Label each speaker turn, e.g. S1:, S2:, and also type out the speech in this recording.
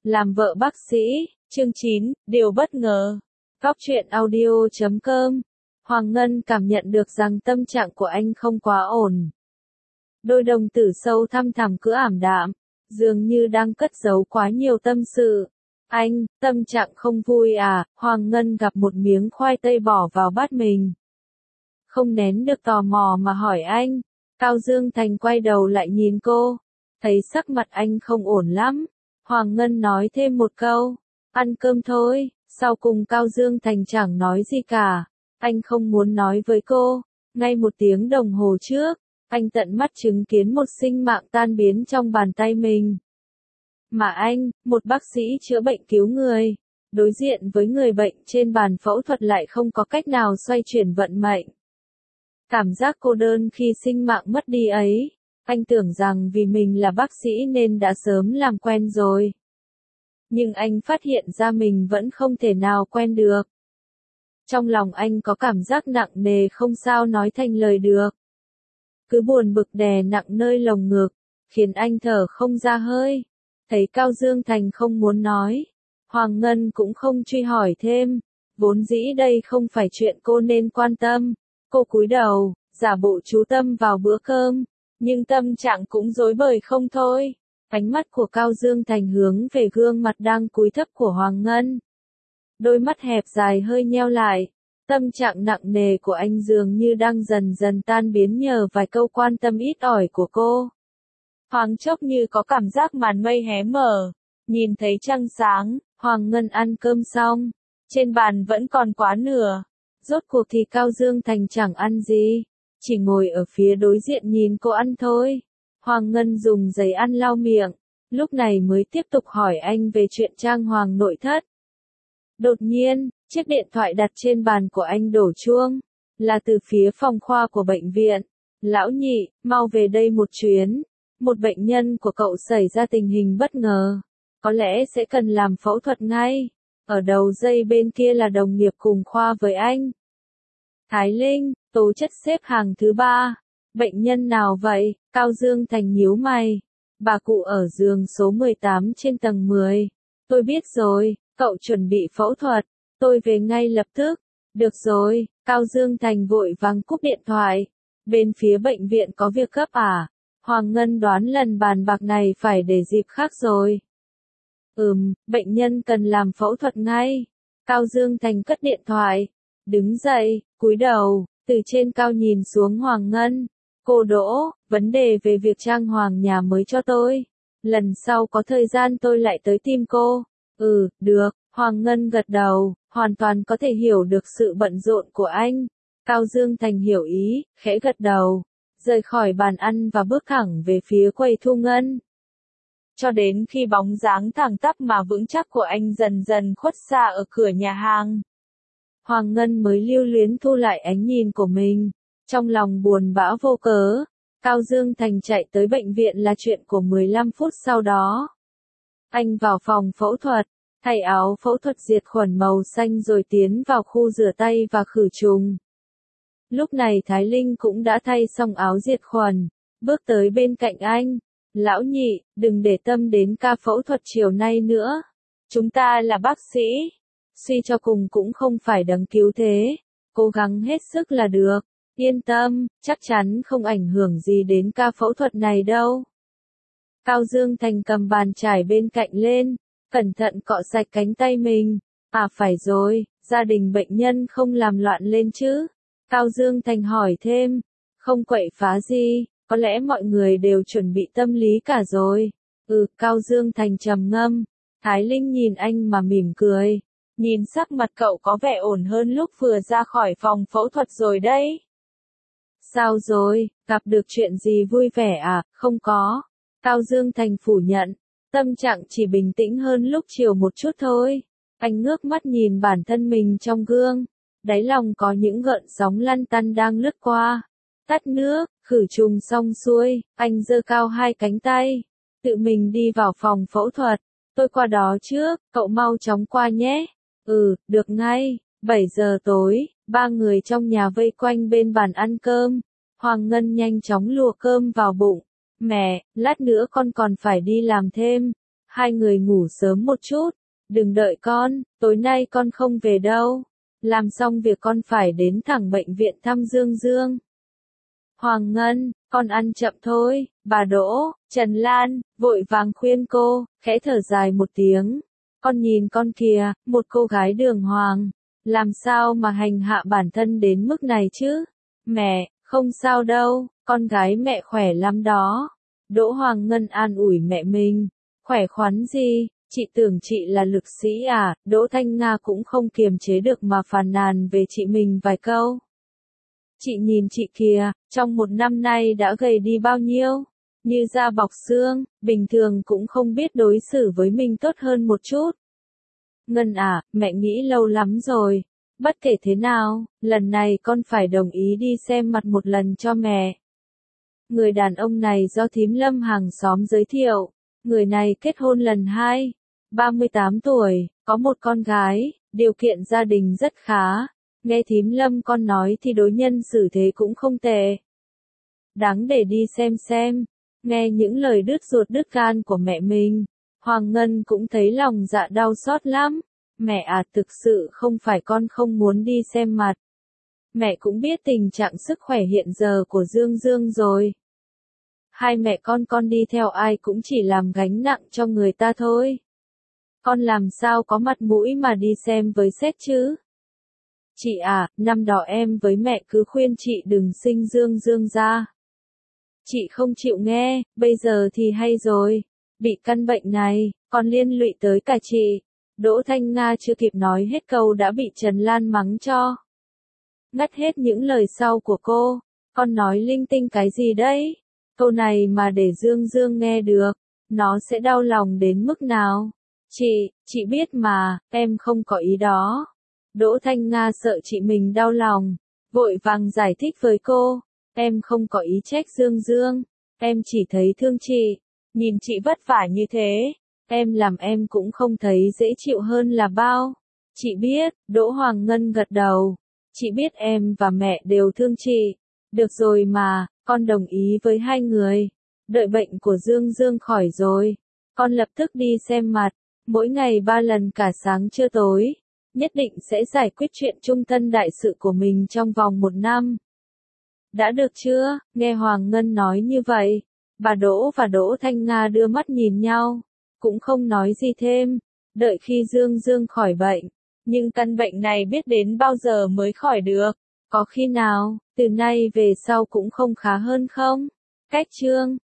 S1: Làm vợ bác sĩ, chương 9, điều bất ngờ. Góc truyện audio.com. Hoàng Ngân cảm nhận được rằng tâm trạng của anh không quá ổn. Đôi đồng tử sâu thăm thẳm cứ ảm đạm, dường như đang cất giấu quá nhiều tâm sự. Anh, tâm trạng không vui à? Hoàng Ngân gặp một miếng khoai tây bỏ vào bát mình. Không nén được tò mò mà hỏi anh. Cao Dương Thành quay đầu lại nhìn cô. Thấy sắc mặt anh không ổn lắm. Hoàng Ngân nói thêm một câu. Ăn cơm thôi. Sau cùng Cao Dương Thành chẳng nói gì cả. Anh không muốn nói với cô. Ngay 1 tiếng đồng hồ trước, anh tận mắt chứng kiến một sinh mạng tan biến trong bàn tay mình. Mà anh, một bác sĩ chữa bệnh cứu người, đối diện với người bệnh trên bàn phẫu thuật lại không có cách nào xoay chuyển vận mệnh. Cảm giác cô đơn khi sinh mạng mất đi ấy, anh tưởng rằng vì mình là bác sĩ nên đã sớm làm quen rồi. Nhưng anh phát hiện ra mình vẫn không thể nào quen được. Trong lòng anh có cảm giác nặng nề không sao nói thành lời được. Cứ buồn bực đè nặng nơi lồng ngực, khiến anh thở không ra hơi. Thấy Cao Dương Thành không muốn nói, Hoàng Ngân cũng không truy hỏi thêm. Vốn dĩ đây không phải chuyện cô nên quan tâm. Cô cúi đầu, giả bộ chú tâm vào bữa cơm, nhưng tâm trạng cũng rối bời không thôi. Ánh mắt của Cao Dương Thành hướng về gương mặt đang cúi thấp của Hoàng Ngân. Đôi mắt hẹp dài hơi nheo lại, tâm trạng nặng nề của anh dường như đang dần dần tan biến nhờ vài câu quan tâm ít ỏi của cô. Thoáng chốc như có cảm giác màn mây hé mở, nhìn thấy trăng sáng. Hoàng Ngân ăn cơm xong, trên bàn vẫn còn quá nửa. Rốt cuộc thì Cao Dương Thành chẳng ăn gì, chỉ ngồi ở phía đối diện nhìn cô ăn thôi. Hoàng Ngân dùng giấy ăn lau miệng, lúc này mới tiếp tục hỏi anh về chuyện trang hoàng nội thất. Đột nhiên, chiếc điện thoại đặt trên bàn của anh đổ chuông, là từ phía phòng khoa của bệnh viện. Lão Nhị, mau về đây một chuyến, một bệnh nhân của cậu xảy ra tình hình bất ngờ, có lẽ sẽ cần làm phẫu thuật ngay. Ở đầu dây bên kia là đồng nghiệp cùng khoa với anh. Thái Linh, tố chất xếp hàng thứ 3. Bệnh nhân nào vậy? Cao Dương Thành nhíu mày. Bà cụ ở giường số 18 trên tầng 10. Tôi biết rồi, cậu chuẩn bị phẫu thuật. Tôi về ngay lập tức. Được rồi, Cao Dương Thành vội vàng cúp điện thoại. Bên phía bệnh viện có việc gấp à? Hoàng Ngân đoán lần bàn bạc này phải để dịp khác rồi. Bệnh nhân cần làm phẫu thuật ngay. Cao Dương Thành cất điện thoại, đứng dậy, cúi đầu, từ trên cao nhìn xuống Hoàng Ngân. Cô Đỗ, vấn đề về việc trang hoàng nhà mới cho tôi. Lần sau có thời gian tôi lại tới tìm cô. Được, Hoàng Ngân gật đầu, hoàn toàn có thể hiểu được sự bận rộn của anh. Cao Dương Thành hiểu ý, khẽ gật đầu, rời khỏi bàn ăn và bước thẳng về phía quầy thu ngân. Cho đến khi bóng dáng thẳng tắp mà vững chắc của anh dần dần khuất xa ở cửa nhà hàng, Hoàng Ngân mới lưu luyến thu lại ánh nhìn của mình, trong lòng buồn bã vô cớ. Cao Dương Thành chạy tới bệnh viện là chuyện của 15 phút sau đó. Anh vào phòng phẫu thuật, thay áo phẫu thuật diệt khuẩn màu xanh rồi tiến vào khu rửa tay và khử trùng. Lúc này Thái Linh cũng đã thay xong áo diệt khuẩn, bước tới bên cạnh anh. Lão Nhị, đừng để tâm đến ca phẫu thuật chiều nay nữa. Chúng ta là bác sĩ. Suy cho cùng cũng không phải đấng cứu thế. Cố gắng hết sức là được. Yên tâm, chắc chắn không ảnh hưởng gì đến ca phẫu thuật này đâu. Cao Dương Thành cầm bàn chải bên cạnh lên, cẩn thận cọ sạch cánh tay mình. À phải rồi, gia đình bệnh nhân không làm loạn lên chứ? Cao Dương Thành hỏi thêm. Không quậy phá gì. Có lẽ mọi người đều chuẩn bị tâm lý cả rồi. Cao Dương Thành trầm ngâm. Thái Linh nhìn anh mà mỉm cười. Nhìn sắc mặt cậu có vẻ ổn hơn lúc vừa ra khỏi phòng phẫu thuật rồi đấy. Sao rồi, gặp được chuyện gì vui vẻ à? Không có. Cao Dương Thành phủ nhận. Tâm trạng chỉ bình tĩnh hơn lúc chiều một chút thôi. Anh ngước mắt nhìn bản thân mình trong gương. Đáy lòng có những gợn sóng lăn tăn đang lướt qua. Tắt nước, khử trùng xong xuôi, anh giơ cao 2 cánh tay, tự mình đi vào phòng phẫu thuật. Tôi qua đó trước, cậu mau chóng qua nhé. Được ngay. 7 giờ tối, 3 người trong nhà vây quanh bên bàn ăn cơm. Hoàng Ngân nhanh chóng lùa cơm vào bụng. Mẹ, lát nữa con còn phải đi làm thêm. Hai người ngủ sớm một chút, đừng đợi con, tối nay con không về đâu. Làm xong việc con phải đến thẳng bệnh viện thăm Dương Dương. Hoàng Ngân, con ăn chậm thôi, bà Đỗ, Trần Lan, vội vàng khuyên cô, khẽ thở dài một tiếng. Con nhìn con kìa, một cô gái đường hoàng, làm sao mà hành hạ bản thân đến mức này chứ? Mẹ, không sao đâu, con gái mẹ khỏe lắm đó. Đỗ Hoàng Ngân an ủi mẹ mình, khỏe khoắn gì, chị tưởng chị là lực sĩ à? Đỗ Thanh Nga cũng không kiềm chế được mà phàn nàn về chị mình vài câu. Chị nhìn chị kìa, trong một năm nay đã gầy đi bao nhiêu, như da bọc xương, bình thường cũng không biết đối xử với mình tốt hơn một chút. Ngân à, mẹ nghĩ lâu lắm rồi, bất kể thế nào, lần này con phải đồng ý đi xem mặt một lần cho mẹ. Người đàn ông này do thím Lâm hàng xóm giới thiệu, người này kết hôn lần 2, 38 tuổi, có một con gái, điều kiện gia đình rất khá. Nghe thím Lâm con nói thì đối nhân xử thế cũng không tệ. Đáng để đi xem. Nghe những lời đứt ruột đứt gan của mẹ mình, Hoàng Ngân cũng thấy lòng dạ đau xót lắm. Mẹ à, thực sự không phải con không muốn đi xem mặt. Mẹ cũng biết tình trạng sức khỏe hiện giờ của Dương Dương rồi. Hai mẹ con đi theo ai cũng chỉ làm gánh nặng cho người ta thôi. Con làm sao có mặt mũi mà đi xem với sếp chứ? Chị à, năm đó em với mẹ cứ khuyên chị đừng sinh Dương Dương ra. Chị không chịu nghe, bây giờ thì hay rồi. Bị căn bệnh này, còn liên lụy tới cả chị. Đỗ Thanh Nga chưa kịp nói hết câu đã bị Trần Lan mắng cho. Ngắt hết những lời sau của cô. Con nói linh tinh cái gì đấy? Câu này mà để Dương Dương nghe được, nó sẽ đau lòng đến mức nào? Chị biết mà, em không có ý đó. Đỗ Thanh Nga sợ chị mình đau lòng, vội vàng giải thích với cô, em không có ý trách Dương Dương, em chỉ thấy thương chị, nhìn chị vất vả như thế, em làm em cũng không thấy dễ chịu hơn là bao. Chị biết, Đỗ Hoàng Ngân gật đầu, chị biết em và mẹ đều thương chị, được rồi mà, con đồng ý với hai người, đợi bệnh của Dương Dương khỏi rồi, con lập tức đi xem mặt, mỗi ngày 3 lần cả sáng trưa tối. Nhất định sẽ giải quyết chuyện trung thân đại sự của mình trong vòng 1 năm. Đã được chưa? Nghe Hoàng Ngân nói như vậy, bà Đỗ và Đỗ Thanh Nga đưa mắt nhìn nhau, cũng không nói gì thêm, đợi khi Dương Dương khỏi bệnh. Nhưng căn bệnh này biết đến bao giờ mới khỏi được? Có khi nào, từ nay về sau cũng không khá hơn không? Cách chương